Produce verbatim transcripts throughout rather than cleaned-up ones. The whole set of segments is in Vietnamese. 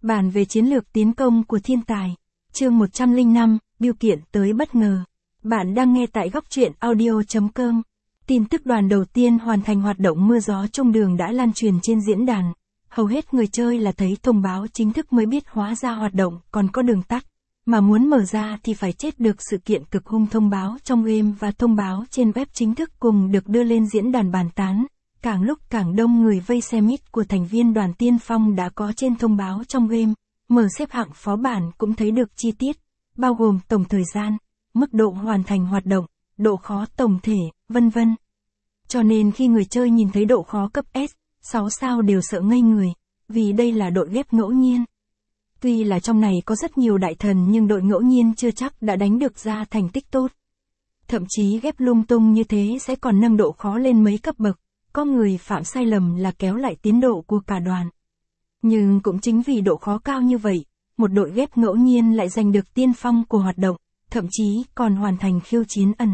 Bàn về chiến lược tiến công của thiên tài. Chương một trăm lẻ năm, Biêu kiện tới bất ngờ. Bạn đang nghe tại góc truyện audio chấm com. Tin tức đoàn đầu tiên hoàn thành hoạt động mưa gió trong đường đã lan truyền trên diễn đàn. Hầu hết người chơi là thấy thông báo chính thức mới biết hóa ra hoạt động còn có đường tắt. Mà muốn mở ra thì phải chết được sự kiện cực hung thông báo trong game và thông báo trên web chính thức cùng được đưa lên diễn đàn bàn tán. Càng lúc càng đông người vây xem ít của thành viên đoàn tiên phong đã có trên thông báo trong game. Mở xếp hạng phó bản cũng thấy được chi tiết, bao gồm tổng thời gian, mức độ hoàn thành hoạt động, độ khó tổng thể, vân vân. Cho nên khi người chơi nhìn thấy độ khó cấp S, sáu sao đều sợ ngây người, vì đây là đội ghép ngẫu nhiên. Tuy là trong này có rất nhiều đại thần nhưng đội ngẫu nhiên chưa chắc đã đánh được ra thành tích tốt. Thậm chí ghép lung tung như thế sẽ còn nâng độ khó lên mấy cấp bậc, có người phạm sai lầm là kéo lại tiến độ của cả đoàn. Nhưng cũng chính vì độ khó cao như vậy, một đội ghép ngẫu nhiên lại giành được tiên phong của hoạt động, thậm chí còn hoàn thành khiêu chiến ẩn.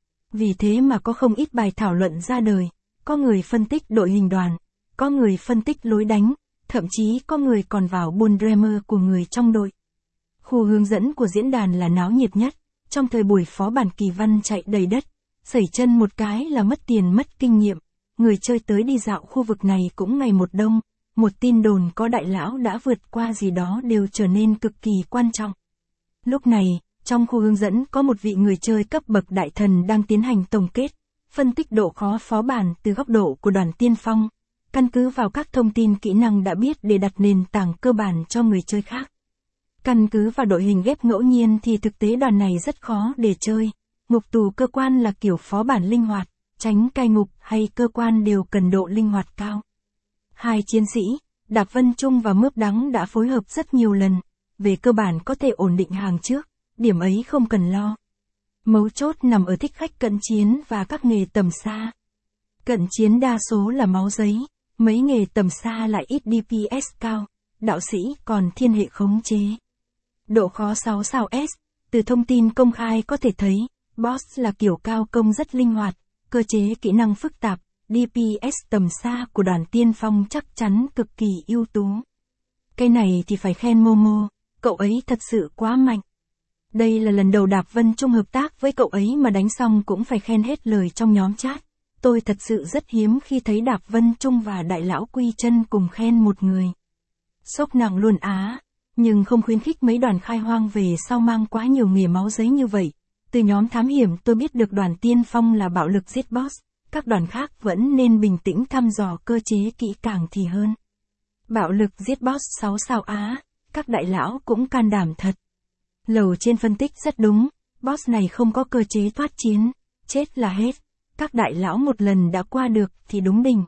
Vì thế mà có không ít bài thảo luận ra đời, có người phân tích đội hình đoàn, có người phân tích lối đánh, thậm chí có người còn vào buôn dreamer của người trong đội. Khu hướng dẫn của diễn đàn là náo nhiệt nhất, trong thời buổi phó bản kỳ văn chạy đầy đất, sẩy chân một cái là mất tiền mất kinh nghiệm, người chơi tới đi dạo khu vực này cũng ngày một đông, một tin đồn có đại lão đã vượt qua gì đó đều trở nên cực kỳ quan trọng. Lúc này, trong khu hướng dẫn có một vị người chơi cấp bậc đại thần đang tiến hành tổng kết, phân tích độ khó phó bản từ góc độ của đoàn tiên phong, căn cứ vào các thông tin kỹ năng đã biết để đặt nền tảng cơ bản cho người chơi khác. Căn cứ vào đội hình ghép ngẫu nhiên thì thực tế đoàn này rất khó để chơi, ngục tù cơ quan là kiểu phó bản linh hoạt, tránh cai ngục hay cơ quan đều cần độ linh hoạt cao. Hai chiến sĩ, Đạp Vân Trung và Mướp Đắng đã phối hợp rất nhiều lần, về cơ bản có thể ổn định hàng trước, điểm ấy không cần lo. Mấu chốt nằm ở thích khách cận chiến và các nghề tầm xa. Cận chiến đa số là máu giấy, mấy nghề tầm xa lại ít đê pê ét cao, đạo sĩ còn thiên hệ khống chế. Độ khó sáu sao S, từ thông tin công khai có thể thấy, boss là kiểu cao công rất linh hoạt, cơ chế kỹ năng phức tạp, đê pê ét tầm xa của đoàn tiên phong chắc chắn cực kỳ ưu tú. Cái này thì phải khen Momo, cậu ấy thật sự quá mạnh. Đây là lần đầu Đạp Vân Trung hợp tác với cậu ấy mà đánh xong cũng phải khen hết lời trong nhóm chat. Tôi thật sự rất hiếm khi thấy Đạp Vân Trung và Đại Lão Quy Chân cùng khen một người. Sốc nặng luôn á, nhưng không khuyến khích mấy đoàn khai hoang về sau mang quá nhiều nghề máu giấy như vậy. Từ nhóm thám hiểm tôi biết được đoàn tiên phong là bạo lực giết boss, các đoàn khác vẫn nên bình tĩnh thăm dò cơ chế kỹ càng thì hơn. Bạo lực giết boss sáu sao á, các đại lão cũng can đảm thật. Lầu trên phân tích rất đúng, boss này không có cơ chế thoát chiến, chết là hết. Các đại lão một lần đã qua được thì đúng đỉnh.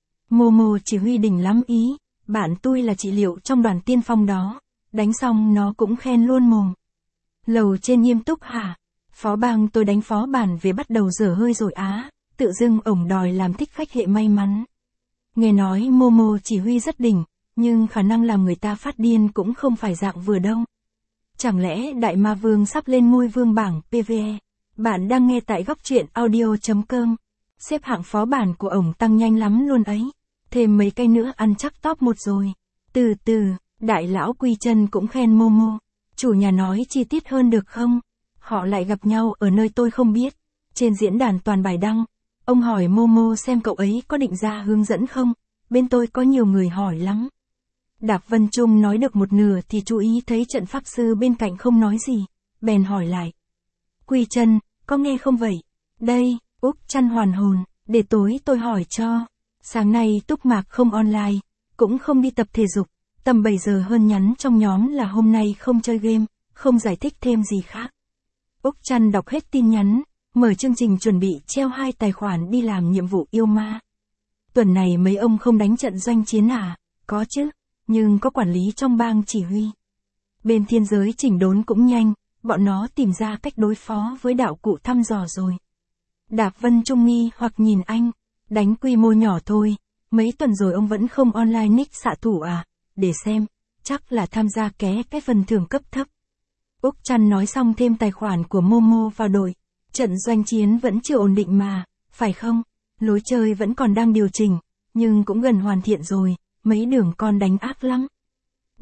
Momo chỉ huy đỉnh lắm ý, bạn tôi là trị liệu trong đoàn tiên phong đó, đánh xong nó cũng khen luôn mồm. Lầu trên nghiêm túc hả? Phó bang tôi đánh phó bản về bắt đầu dở hơi rồi á, tự dưng ổng đòi làm thích khách hệ may mắn. Nghe nói Momo chỉ huy rất đỉnh, nhưng khả năng làm người ta phát điên cũng không phải dạng vừa đâu. Chẳng lẽ Đại Ma Vương sắp lên ngôi vương bảng pê vê e? Bạn đang nghe tại góc truyện audio chấm com. Xếp hạng phó bản của ổng tăng nhanh lắm luôn ấy. Thêm mấy cây nữa ăn chắc top một rồi. Từ từ, Đại Lão Quy Chân cũng khen Momo. Chủ nhà nói chi tiết hơn được không? Họ lại gặp nhau ở nơi tôi không biết. Trên diễn đàn toàn bài đăng. Ông hỏi Momo xem cậu ấy có định ra hướng dẫn không? Bên tôi có nhiều người hỏi lắm. Đạp Vân Trung nói được một nửa thì chú ý thấy trận pháp sư bên cạnh không nói gì. Bèn hỏi lại. Quy Chân, có nghe không vậy? Đây, Úc Chăn hoàn hồn, để tối tôi hỏi cho. Sáng nay Túc Mạc không online, cũng không đi tập thể dục, tầm bảy giờ hơn nhắn trong nhóm là hôm nay không chơi game, không giải thích thêm gì khác. Úc Chăn đọc hết tin nhắn, mở chương trình chuẩn bị treo hai tài khoản đi làm nhiệm vụ yêu ma. Tuần này mấy ông không đánh trận doanh chiến à? Có chứ, nhưng có quản lý trong bang chỉ huy. Bên thiên giới chỉnh đốn cũng nhanh. Bọn nó tìm ra cách đối phó với đạo cụ thăm dò rồi. Đạp Vân Trung nghi hoặc nhìn anh, đánh quy mô nhỏ thôi, mấy tuần rồi ông vẫn không online nick xạ thủ à, để xem, chắc là tham gia ké cái phần thưởng cấp thấp. Úc Chăn nói xong thêm tài khoản của Momo vào đội, trận doanh chiến vẫn chưa ổn định mà, phải không? Lối chơi vẫn còn đang điều chỉnh, nhưng cũng gần hoàn thiện rồi, mấy đường con đánh ác lắm.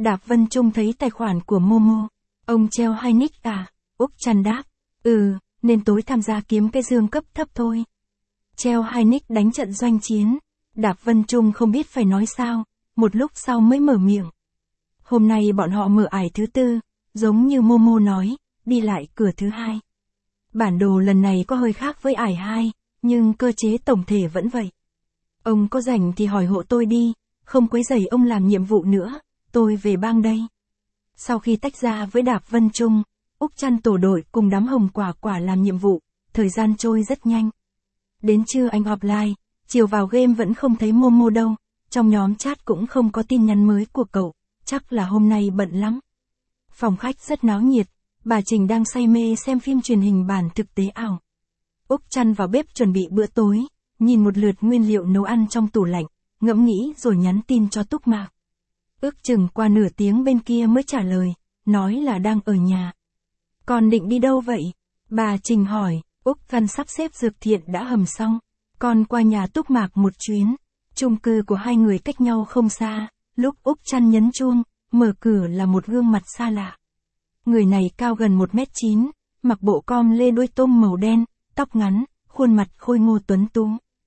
Đạp Vân Trung thấy tài khoản của Momo. Ông treo hai nick à? Úc Trăn đáp. Ừ, nên tối tham gia kiếm cái dương cấp thấp thôi. Treo hai nick đánh trận doanh chiến. Đạp Vân Trung không biết phải nói sao, một lúc sau mới mở miệng. Hôm nay bọn họ mở ải thứ tư, giống như Momo nói, đi lại cửa thứ hai. Bản đồ lần này có hơi khác với ải hai, nhưng cơ chế tổng thể vẫn vậy. Ông có rảnh thì hỏi hộ tôi đi, không quấy rầy ông làm nhiệm vụ nữa, tôi về bang đây. Sau khi tách ra với Đạp Vân Trung, Úc Trăn tổ đội cùng đám hồng quả quả làm nhiệm vụ, thời gian trôi rất nhanh. Đến trưa anh offline, chiều vào game vẫn không thấy Momo đâu, trong nhóm chat cũng không có tin nhắn mới của cậu, chắc là hôm nay bận lắm. Phòng khách rất náo nhiệt, bà Trình đang say mê xem phim truyền hình bản thực tế ảo. Úc Trăn vào bếp chuẩn bị bữa tối, nhìn một lượt nguyên liệu nấu ăn trong tủ lạnh, ngẫm nghĩ rồi nhắn tin cho Túc Mạc. Ước chừng qua nửa tiếng bên kia mới trả lời, nói là đang ở nhà. Con định đi đâu vậy? Bà Trình hỏi. Úc Trăn sắp xếp dược thiện đã hầm xong, con qua nhà Túc Mạc một chuyến. Chung cư của hai người cách nhau không xa, lúc Úc Trăn nhấn chuông, mở cửa là một gương mặt xa lạ. Người này cao gần một mét chín, mặc bộ com lê đuôi tôm màu đen, tóc ngắn, khuôn mặt khôi ngô tuấn tú.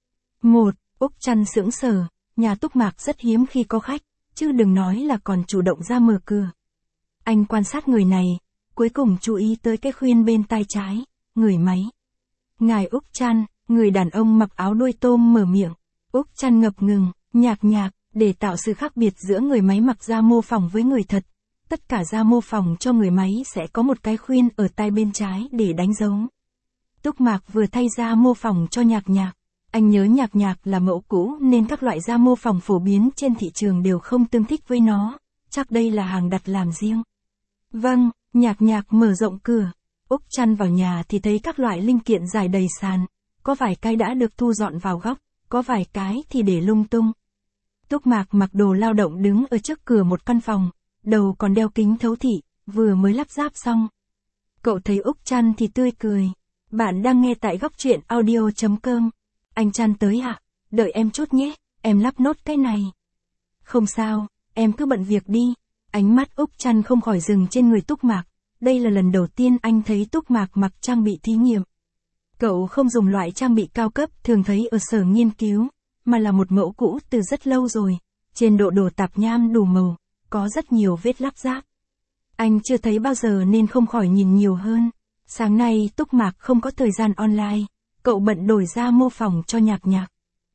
Một, Úc Trăn sững sờ, nhà Túc Mạc rất hiếm khi có khách, chứ đừng nói là còn chủ động ra mở cửa. Anh quan sát người này, cuối cùng chú ý tới cái khuyên bên tay trái, người máy. Ngài Úc Trăn, người đàn ông mặc áo đuôi tôm mở miệng. Úc Trăn ngập ngừng, nhạc nhạc, để tạo sự khác biệt giữa người máy mặc da mô phỏng với người thật. Tất cả da mô phỏng cho người máy sẽ có một cái khuyên ở tay bên trái để đánh dấu. Túc Mạc vừa thay da mô phỏng cho nhạc nhạc. Anh nhớ nhạc nhạc là mẫu cũ nên các loại da mô phỏng phổ biến trên thị trường đều không tương thích với nó. Chắc đây là hàng đặt làm riêng. Vâng, nhạc nhạc mở rộng cửa. Úc Trăn vào nhà thì thấy các loại linh kiện rải đầy sàn. Có vài cái đã được thu dọn vào góc, có vài cái thì để lung tung. Túc Mạc mặc đồ lao động đứng ở trước cửa một căn phòng, đầu còn đeo kính thấu thị, vừa mới lắp ráp xong. Cậu thấy Úc Trăn thì tươi cười. Bạn đang nghe tại góc truyện audio chấm com. Anh Trăn tới ạ? Đợi em chút nhé, em lắp nốt cái này. Không sao, em cứ bận việc đi. Ánh mắt Úc Trăn không khỏi dừng trên người Túc Mạc. Đây là lần đầu tiên anh thấy Túc Mạc mặc trang bị thí nghiệm. Cậu không dùng loại trang bị cao cấp thường thấy ở sở nghiên cứu, mà là một mẫu cũ từ rất lâu rồi. Trên độ đồ tạp nham đủ màu, có rất nhiều vết lắp ráp. Anh chưa thấy bao giờ nên không khỏi nhìn nhiều hơn. Sáng nay Túc Mạc không có thời gian online, cậu bận đổi da mô phỏng cho nhạc nhạc.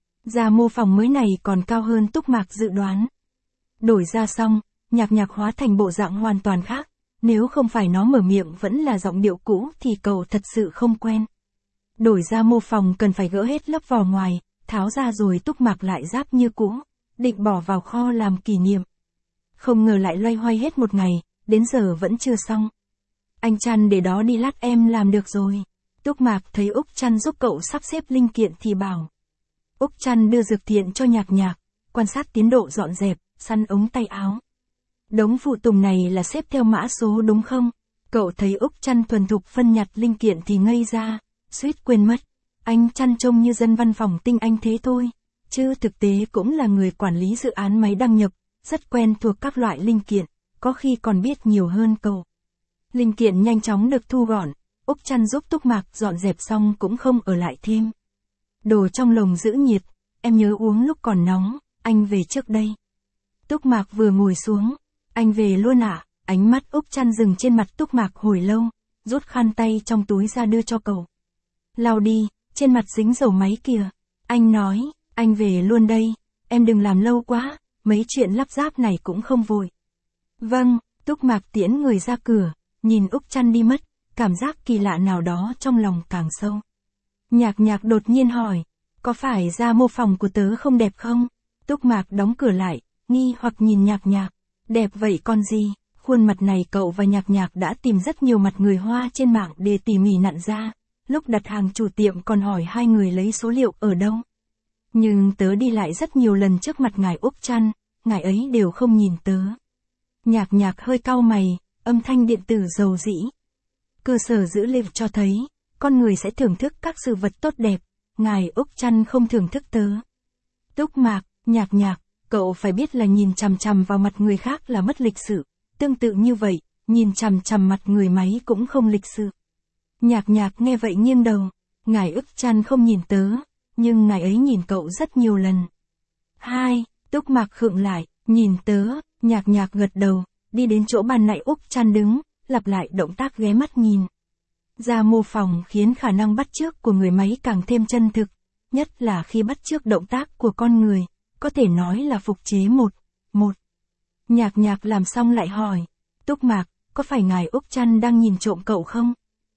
Da mô phỏng mới này còn cao hơn Túc Mạc dự đoán. Đổi da xong, nhạc nhạc hóa thành bộ dạng hoàn toàn khác. Nếu không phải nó mở miệng vẫn là giọng điệu cũ thì cậu thật sự không quen. Đổi da mô phỏng cần phải gỡ hết lớp vỏ ngoài, tháo ra rồi Túc Mạc lại ráp như cũ, định bỏ vào kho làm kỷ niệm. Không ngờ lại loay hoay hết một ngày, đến giờ vẫn chưa xong. Anh Trăn để đó đi lát em làm được rồi. Túc Mạc thấy Úc Trăn giúp cậu sắp xếp linh kiện thì bảo. Úc Trăn đưa dược thiện cho nhạc nhạc, quan sát tiến độ dọn dẹp, săn ống tay áo. Đống phụ tùng này là xếp theo mã số đúng không? Cậu thấy Úc Trăn thuần thục phân nhặt linh kiện thì ngây ra, suýt quên mất. Anh Trăn trông như dân văn phòng tinh anh thế thôi, chứ thực tế cũng là người quản lý dự án máy đăng nhập, rất quen thuộc các loại linh kiện, có khi còn biết nhiều hơn cậu. Linh kiện nhanh chóng được thu gọn, Úc Trăn giúp Túc Mạc dọn dẹp xong cũng không ở lại thêm. Đồ trong lồng giữ nhiệt, em nhớ uống lúc còn nóng, anh về trước đây. Túc Mạc vừa ngồi xuống, anh về luôn ạ, à? Ánh mắt Úc Trăn dừng trên mặt Túc Mạc hồi lâu, rút khăn tay trong túi ra đưa cho cậu. Lau đi, trên mặt dính dầu máy kìa. Anh nói, anh về luôn đây, em đừng làm lâu quá, mấy chuyện lắp ráp này cũng không vội. Vâng, Túc Mạc tiễn người ra cửa, nhìn Úc Trăn đi mất, cảm giác kỳ lạ nào đó trong lòng càng sâu. Nhạc nhạc đột nhiên hỏi, có phải da mô phỏng của tớ không đẹp không? Túc Mạc đóng cửa lại, nghi hoặc nhìn nhạc nhạc, đẹp vậy con gì? Khuôn mặt này cậu và nhạc nhạc đã tìm rất nhiều mặt người Hoa trên mạng để tỉ mỉ nặn ra, lúc đặt hàng chủ tiệm còn hỏi hai người lấy số liệu ở đâu. Nhưng tớ đi lại rất nhiều lần trước mặt ngài Úc Trăn, ngài ấy đều không nhìn tớ. Nhạc nhạc hơi cau mày, âm thanh điện tử dầu dĩ. Cơ sở dữ liệu cho thấy, con người sẽ thưởng thức các sự vật tốt đẹp, ngài Úc Trăn không thưởng thức tớ. Túc Mạc, nhạc nhạc, cậu phải biết là nhìn chằm chằm vào mặt người khác là mất lịch sự, tương tự như vậy, nhìn chằm chằm mặt người máy cũng không lịch sự. Nhạc nhạc nghe vậy nghiêng đầu, ngài ức chăn không nhìn tớ, nhưng ngài ấy nhìn cậu rất nhiều lần. Hai, Túc Mạc khựng lại, nhìn tớ, nhạc nhạc gật đầu, đi đến chỗ bàn nãy Úc chăn đứng, lặp lại động tác ghé mắt nhìn. Ra mô phỏng khiến khả năng bắt chước của người máy càng thêm chân thực, nhất là khi bắt chước động tác của con người, có thể nói là phục chế một, một. Nhạc nhạc làm xong lại hỏi, Túc Mạc, có phải ngài Úc chăn đang nhìn trộm cậu không?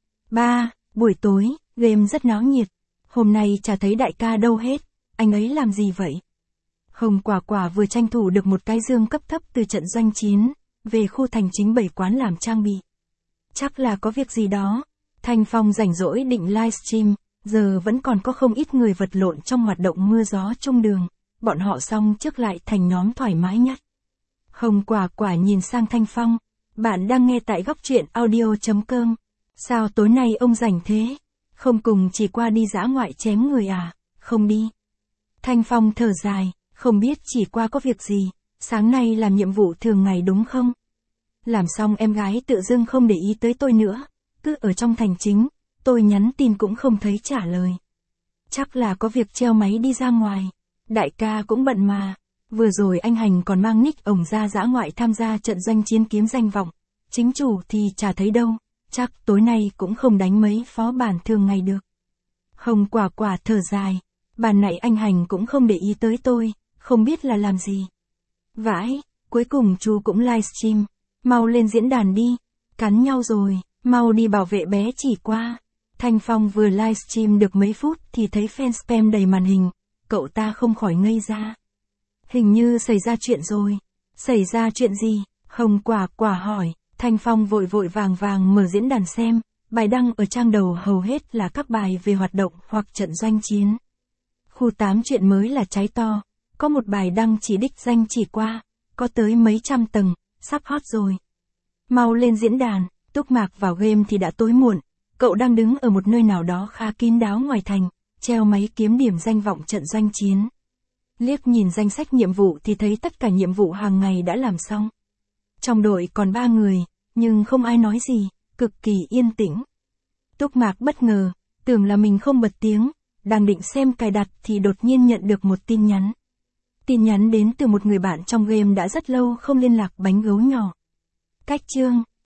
Ba, buổi tối, game rất náo nhiệt, hôm nay chả thấy đại ca đâu hết, anh ấy làm gì vậy? Hồng Quả Quả vừa tranh thủ được một cái dương cấp thấp từ trận doanh chiến, về khu thành chính bảy quán làm trang bị. Chắc là có việc gì đó. Thanh Phong rảnh rỗi định livestream, giờ vẫn còn có không ít người vật lộn trong hoạt động mưa gió trung đường, bọn họ xong trước lại thành nhóm thoải mái nhất. Hồng Quả Quả nhìn sang Thanh Phong, bạn đang nghe tại góc truyện audio chấm com. Sao tối nay ông rảnh thế? Không cùng chỉ qua đi dã ngoại chém người à? Không đi. Thanh Phong thở dài, không biết chỉ qua có việc gì, sáng nay làm nhiệm vụ thường ngày đúng không? Làm xong em gái tự dưng không để ý tới tôi nữa, cứ ở trong thành chính, tôi nhắn tin cũng không thấy trả lời. Chắc là có việc treo máy đi ra ngoài, đại ca cũng bận mà, vừa rồi anh Hành còn mang nick ổng ra dã ngoại tham gia trận doanh chiến kiếm danh vọng, chính chủ thì chả thấy đâu, chắc tối nay cũng không đánh mấy phó bản thường ngày được. Hồng Quả Quả thở dài, bàn nãy anh Hành cũng không để ý tới tôi, không biết là làm gì. Vãi, cuối cùng chú cũng livestream, mau lên diễn đàn đi, cắn nhau rồi, mau đi bảo vệ bé chỉ qua. Thanh Phong vừa livestream được mấy phút thì thấy fan spam đầy màn hình, cậu ta không khỏi ngây ra. Hình như xảy ra chuyện rồi. Xảy ra chuyện gì? Hồng Quả Quả hỏi. Thanh Phong vội vội vàng vàng mở diễn đàn xem, bài đăng ở trang đầu hầu hết là các bài về hoạt động hoặc trận doanh chiến. Khu tám chuyện mới là cháy to, có một bài đăng chỉ đích danh chỉ qua, có tới mấy trăm tầng, sắp hot rồi. Mau lên diễn đàn, Túc Mạc vào game thì đã tối muộn, cậu đang đứng ở một nơi nào đó khá kín đáo ngoài thành, treo máy kiếm điểm danh vọng trận doanh chiến. Liếc nhìn danh sách nhiệm vụ thì thấy tất cả nhiệm vụ hàng ngày đã làm xong. Trong đội còn ba người, nhưng không ai nói gì, cực kỳ yên tĩnh. Túc Mạc bất ngờ, tưởng là mình không bật tiếng, đang định xem cài đặt thì đột nhiên nhận được một tin nhắn. Tin nhắn đến từ một người bạn trong game đã rất lâu không liên lạc, bánh gấu nhỏ. Cách chương